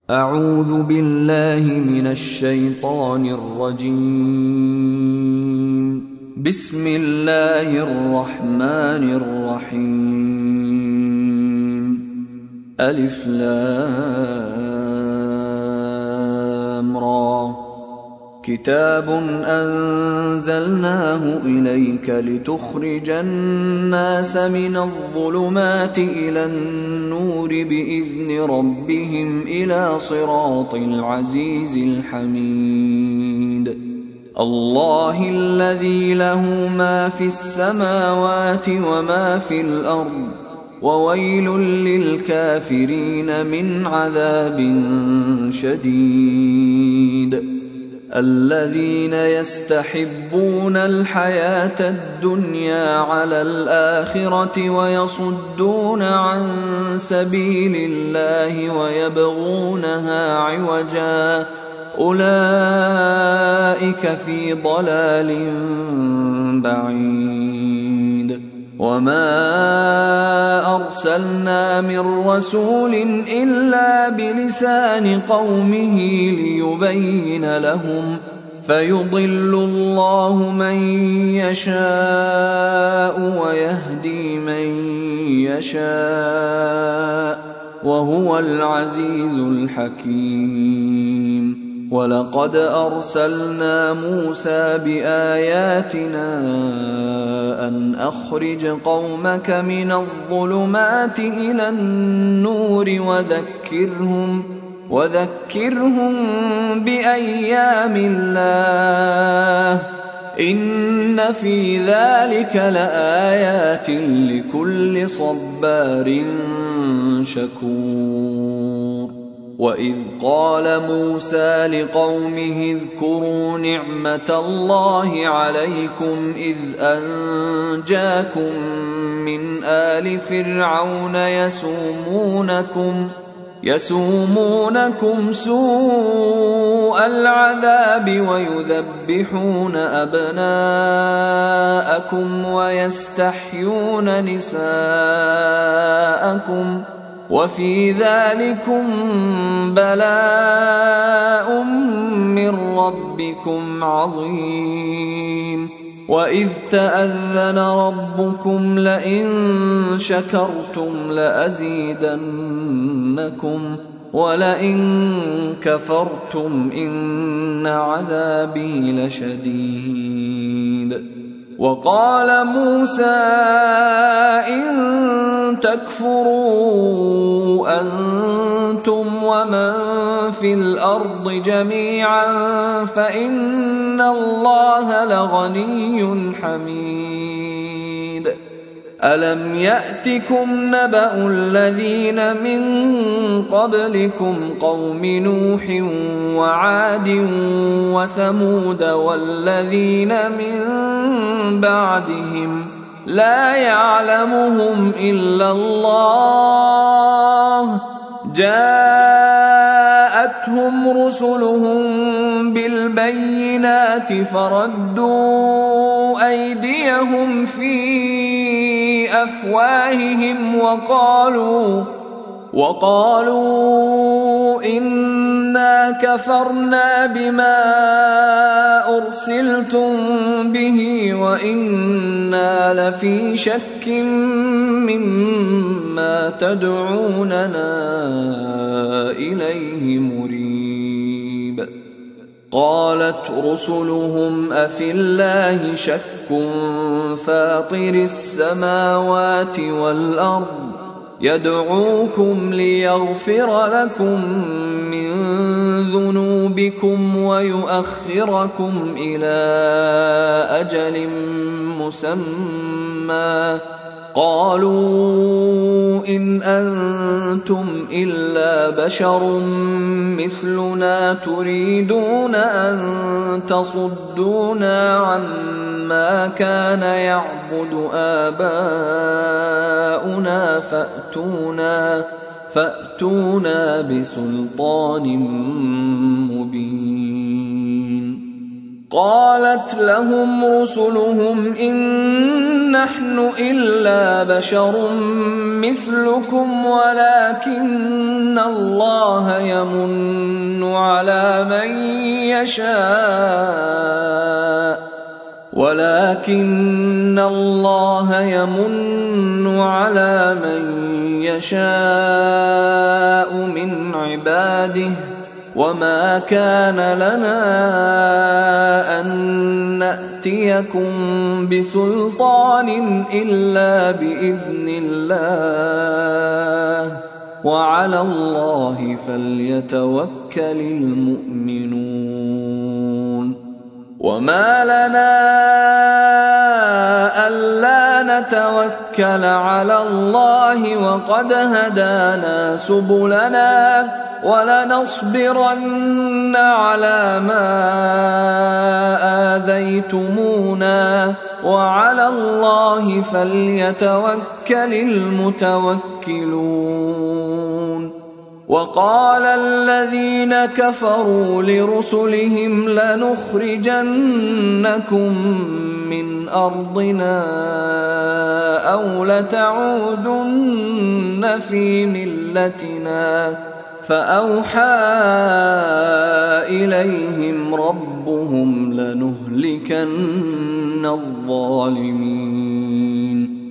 أعوذ بالله من الشيطان الرجيم. بسم الله الرحمن الرحيم. ألف لام را. كتاب أنزلناه إليك لتخرج الناس من الظلمات إلى النور بإذن ربهم إلى صراط العزيز الحميد. الله الذي له ما في السماوات وما في الأرض، وويل للكافرين من عذاب شديد. الذين يستحبون الحياة الدنيا على الآخرة ويصدون عن سبيل الله ويبغونها عوجا، أولئك في ضلال بعيد. وما أرسلنا من رسول إلا بلسان قومه ليبين لهم، فيضل الله من يشاء ويهدي من يشاء، وهو العزيز الحكيم. ولقد أرسلنا موسى بآياتنا أن أخرج قومك من الظلمات إلى النور وذكرهم بأيام الله، إن في ذلك لآيات لكل صبار شكور. وإذ قال موسى لقومه اذكروا نعمة الله عليكم إذ أنجاكم من آل فرعون يسومونكم سوء العذاب ويذبحون أبناءكم ويستحيون نساءكم، وفي ذلكم بلاء من ربكم عظيم. وإذ تأذن ربكم لئن شكرتم لأزيدنكم ولئن كفرتم إن عذابي لشديد. وقال موسى إن تكفروا أنتم ومن في الأرض جميعا فإن الله لغني حميد. ألم يأتكم نبأ الذين من قبلكم قوم نوح وعاد وثمود والذين من بعدهم لا يعلمهم إلا الله، جاءتهم رسلهم بالبينات فردوا أيديهم في أفواههم وقالوا إنا كفرنا بما أرسلتم به وإنا لفي شك مما تدعوننا إليه مريب. قالت رسلهم أفي الله شك فاطر السماوات والأرض يدعوكم ليغفر لكم من ذنوبكم ويؤخركم إلى أجل مسمى، قالوا إن أنتم إلا بشر مثلنا تريدون أن تصدونا عما كان يعبد آباؤنا فأتونا بسلطان مبين. وقالت لهم رسلهم إن نحن إلا بشر مثلكم ولكن الله يمن على من يشاء من عباده وما كان لنا أن نأتيكم بسلطان إلا بإذن الله وعلى الله فليتوكل المؤمنون وما لنا ألا نتوكل على الله وقد هدانا سبلنا ولنصبرن على ما آذيتمونا وعلى الله فليتوكل المتوكلون وقال الذين كفروا لرسلهم لنخرجنكم من أرضنا أو لتعودن في ملتنا فأوحى إليهم ربهم لنهلكن الظالمين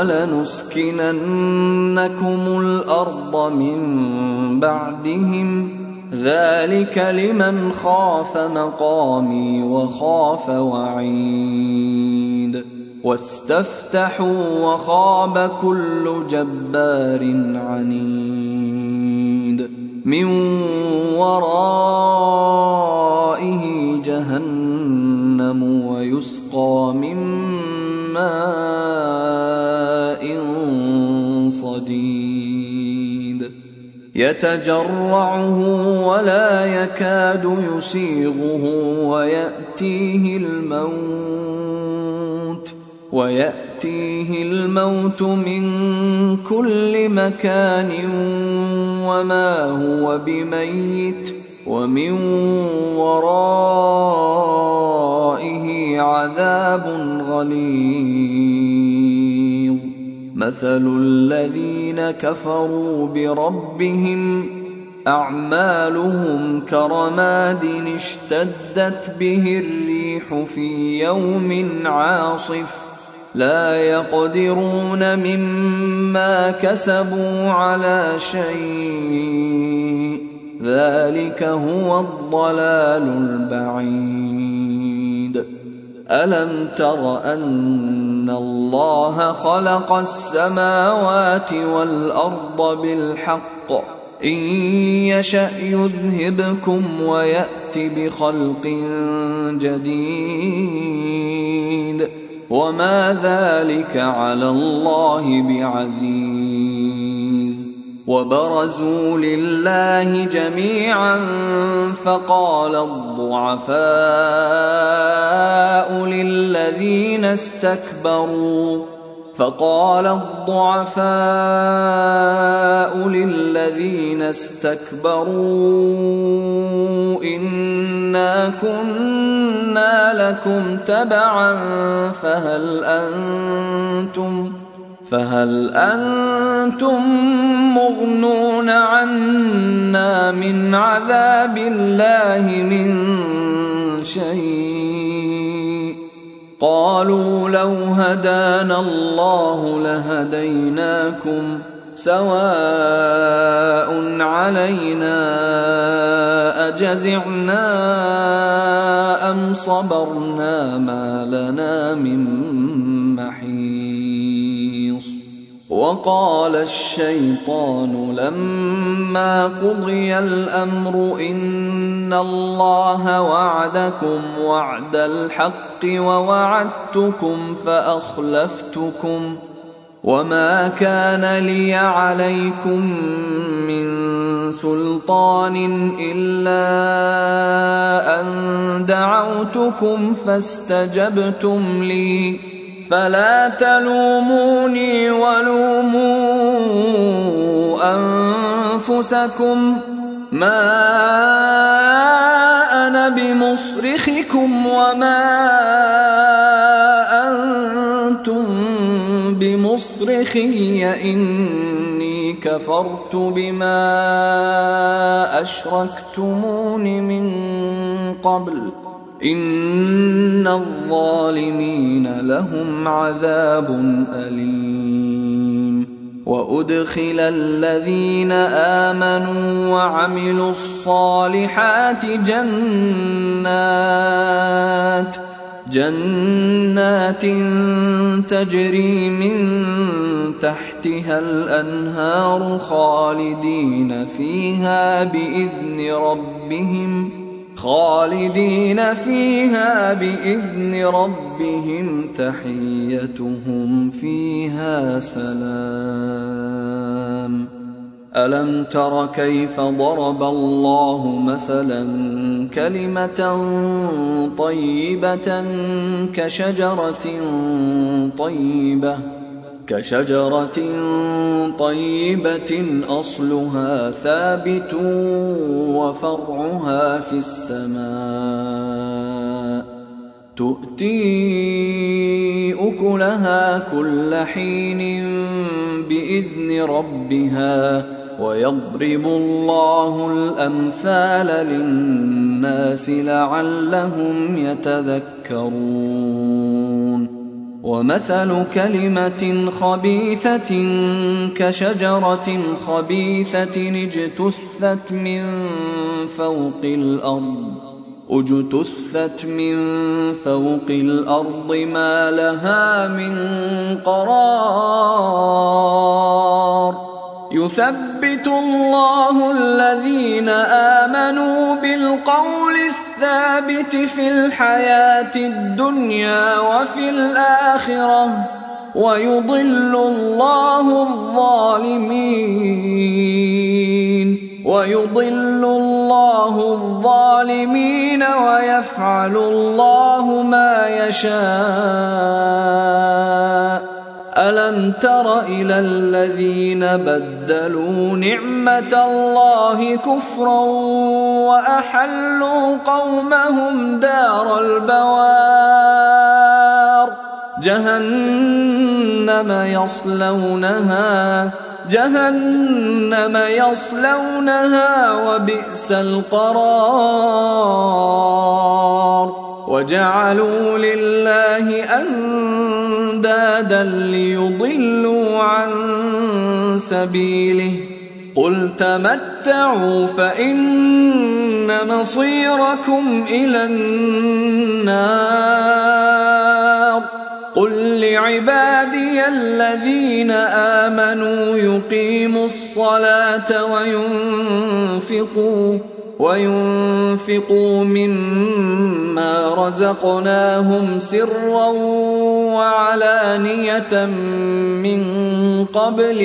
ولنسكننكم الأرض من بعدهم ذلك لمن خاف مقامي وخاف وعيد واستفتحوا وخاب كل جبار عنيد من ورائه جهنم ويسقى من ماء صديد يتجرعه ولا يكاد يسيغه ويأتيه الموت من كل مكان وما هو بميت ومن ورائه عذاب غليظ مثل الذين كفروا بربهم أعمالهم كرماد اشتدت به الريح في يوم عاصف لا يقدرون مما كسبوا على شيء ذلك هو الضلال البعيد ألم تر أن الله خلق السماوات والأرض بالحق إن يشأ يذهبكم ويأت بخلق جديد وما ذلك على الله بعزيز وبرزوا لله جميعا فقال الضعفاء للذين استكبروا إنا كنا لكم تبعا فهل أنتم مغنون عنا من عذاب الله من شيء قالوا لو هدانا الله لهديناكم سواء علينا أجزعنا أم صبرنا ما لنا من محيص وقال الشيطان لما قضي الأمر إن الله وعدكم وعد الحق ووعدتكم فأخلفتكم وما كان لي عليكم من سلطان إلا أن دعوتكم فاستجبتم لي فلا تلوموني ولوموا أنفسكم ما أنا بمصرخكم وما أنتم بمصرخي إني كفرت بما أشركتمون من قبل إن الظالمين لهم عذاب أليم. وأدخل الذين آمنوا وعملوا الصالحات جنات تجري من تحتها الأنهار خالدين فيها بإذن ربهم تحيتهم فيها سلام. ألم تر كيف ضرب الله مثلا كلمة طيبة كشجرة طيبة أصلها ثابت وفرعها في السماء تؤتي أكلها كل حين بإذن ربها ويضرب الله الأمثال للناس لعلهم يتذكرون. ومثل كلمة خبيثة كشجرة خبيثة اجتثت من فوق الأرض ما لها من قرار. يثبت الله الذين آمنوا بالقول الثابت في الحياة الدنيا وفي الآخرة ويضل الله الظالمين ويفعل الله ما يشاء. ألم تر إلى الذين بدلوا نعمة الله كفرا وأحلوا قومهم دار البوار جهنم يصلونها وبئس القرار. وجعلوا لله أندادا ليضلوا عن سبيله قل تمتعوا فإن مصيركم إلى النار. قل لعبادي الذين آمنوا يقيموا الصلاة وينفقوا مما رزقناهم سرا وعلانية من قبل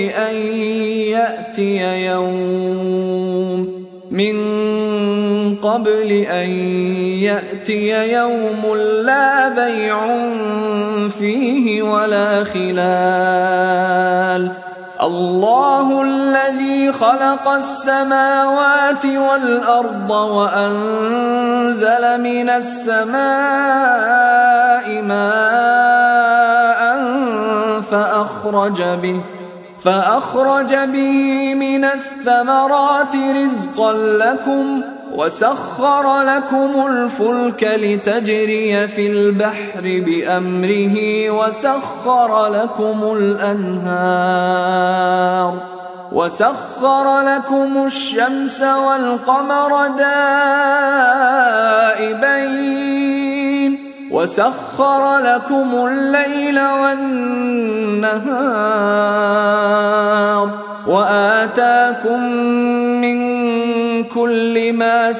أن يأتي يوم لا بيع فيه ولا خلال. الله الذي خلق السماوات والأرض وأنزل من السماء ماء فأخرج به من الثمرات رزقا لكم وسخر لكم الفلك لتجري في البحر بأمره وسخر لكم الشمس والقمر دائبين وسخر لكم الليل والنهار وآتاكم من كل ما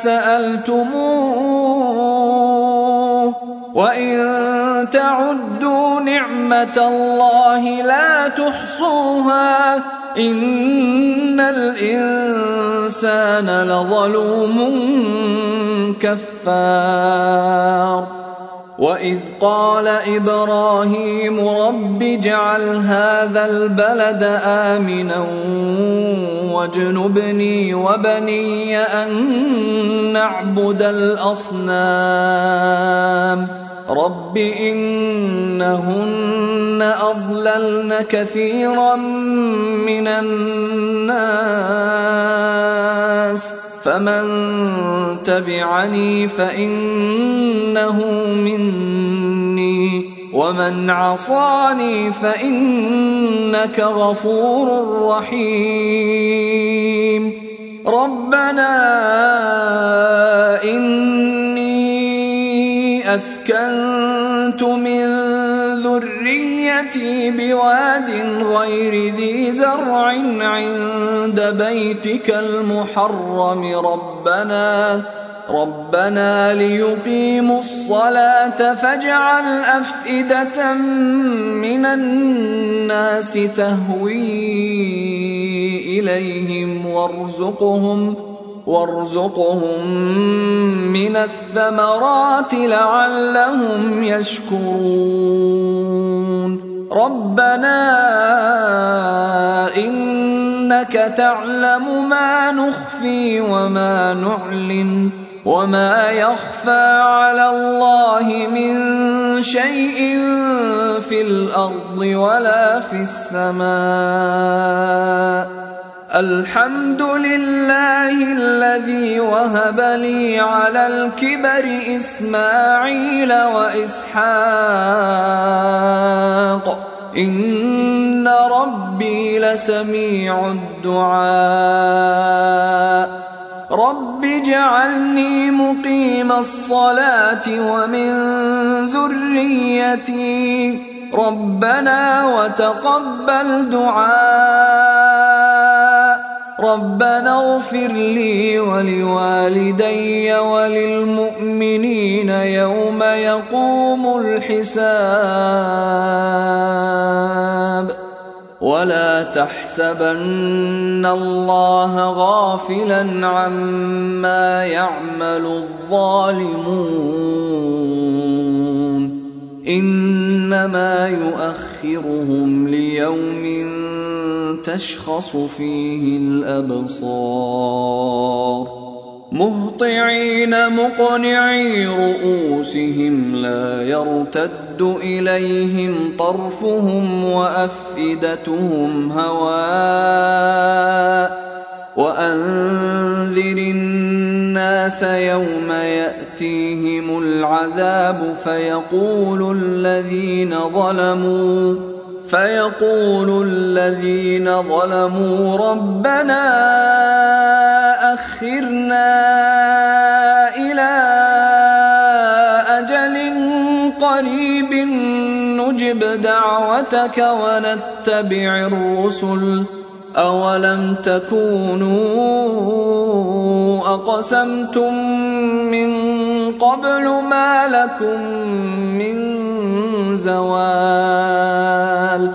سألتموه وإن تعدوا نعمة الله لا تحصوها إن الإنسان لظلوم كفار. وإذ قال إبراهيم رب اجعل هذا البلد آمنا واجنبني وبني أن نعبد الأصنام رب إنهن أضللن كثيرا من الناس فمن تبعني فإنه مني ومن عصاني فإنك غفور رحيم ربنا إني أسكنت من ذريتي بواد غير ذي زرع عند بيتك المحرم ربنا ليقيموا الصلاة فاجعل أفئدة من الناس تهوي إليهم وارزقهم من الثمرات لعلهم يشكرون ربنا إنك تعلم ما نخفي وما نعلن وما يخفى على الله من شيء في الأرض ولا في السماء الحمد لله الذي وهب لي على الكبر إسماعيل وإسحاق إن ربي لسميع الدعاء رب اجعلني مقيم الصلاة ومن ذريتي ربنا وتقبل دعاء ربنا اغفر لي ولوالدي وللمؤمنين يوم يقوم الحساب ولا تحسبن الله غافلا عما يعمل الظالمون إنما يؤخرهم ليوم تشخص فيه الأبصار مهطعين مقنعي رؤوسهم لا يرتد إليهم طرفهم وأفئدتهم هواء وأنذر الناس يوم يأتيهم العذاب فيقول الذين ظلموا ربنا أخرنا إلى أجل قريب نجب دعوتك ونتبع الرسل أولم تكونوا أقسمتم من قبل ما لكم من زوال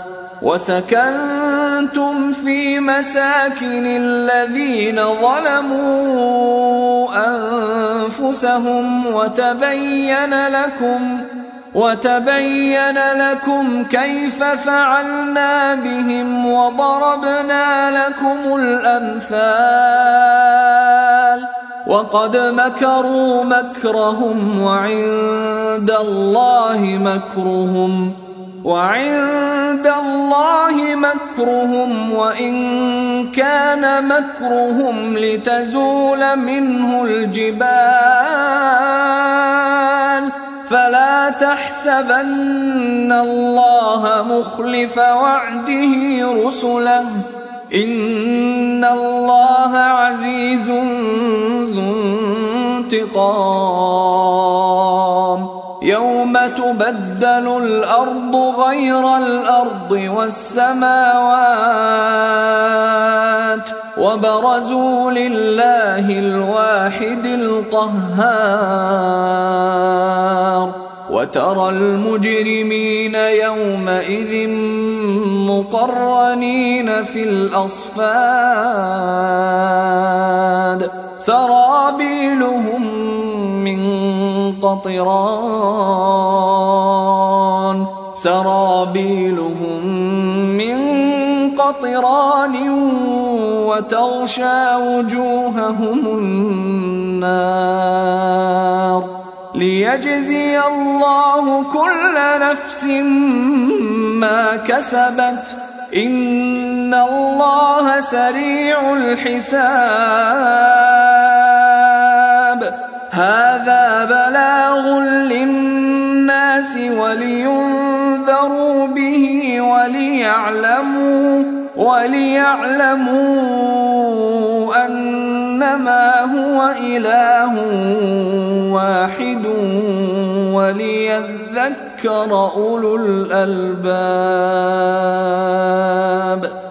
وسكنتم في مساكن الذين ظلموا أنفسهم وتبين لكم كيف فعلنا بهم وضربنا لكم الأمثال وقد مكروا مكرهم وعند الله مكرهم وإن كان مكرهم لتزول منه الجبال فلا تحسبن الله مخلف وعده رسله إن الله عزيز ذو انتقام يوم تبدل الأرض غير الأرض والسماوات وبرزوا لله الواحد القهار وترى المجرمين يومئذ مقرنين في الأصفاد سرابيلهم من قطران سرابيلهم من قطران وتغشى وجوههم النار ليجزي الله كل نفس ما كسبت إن الله سريع الحساب هذا بلاغ للناس ولينذروا به وليعلموا أنما هو إله واحد وليذكر أولو الألباب.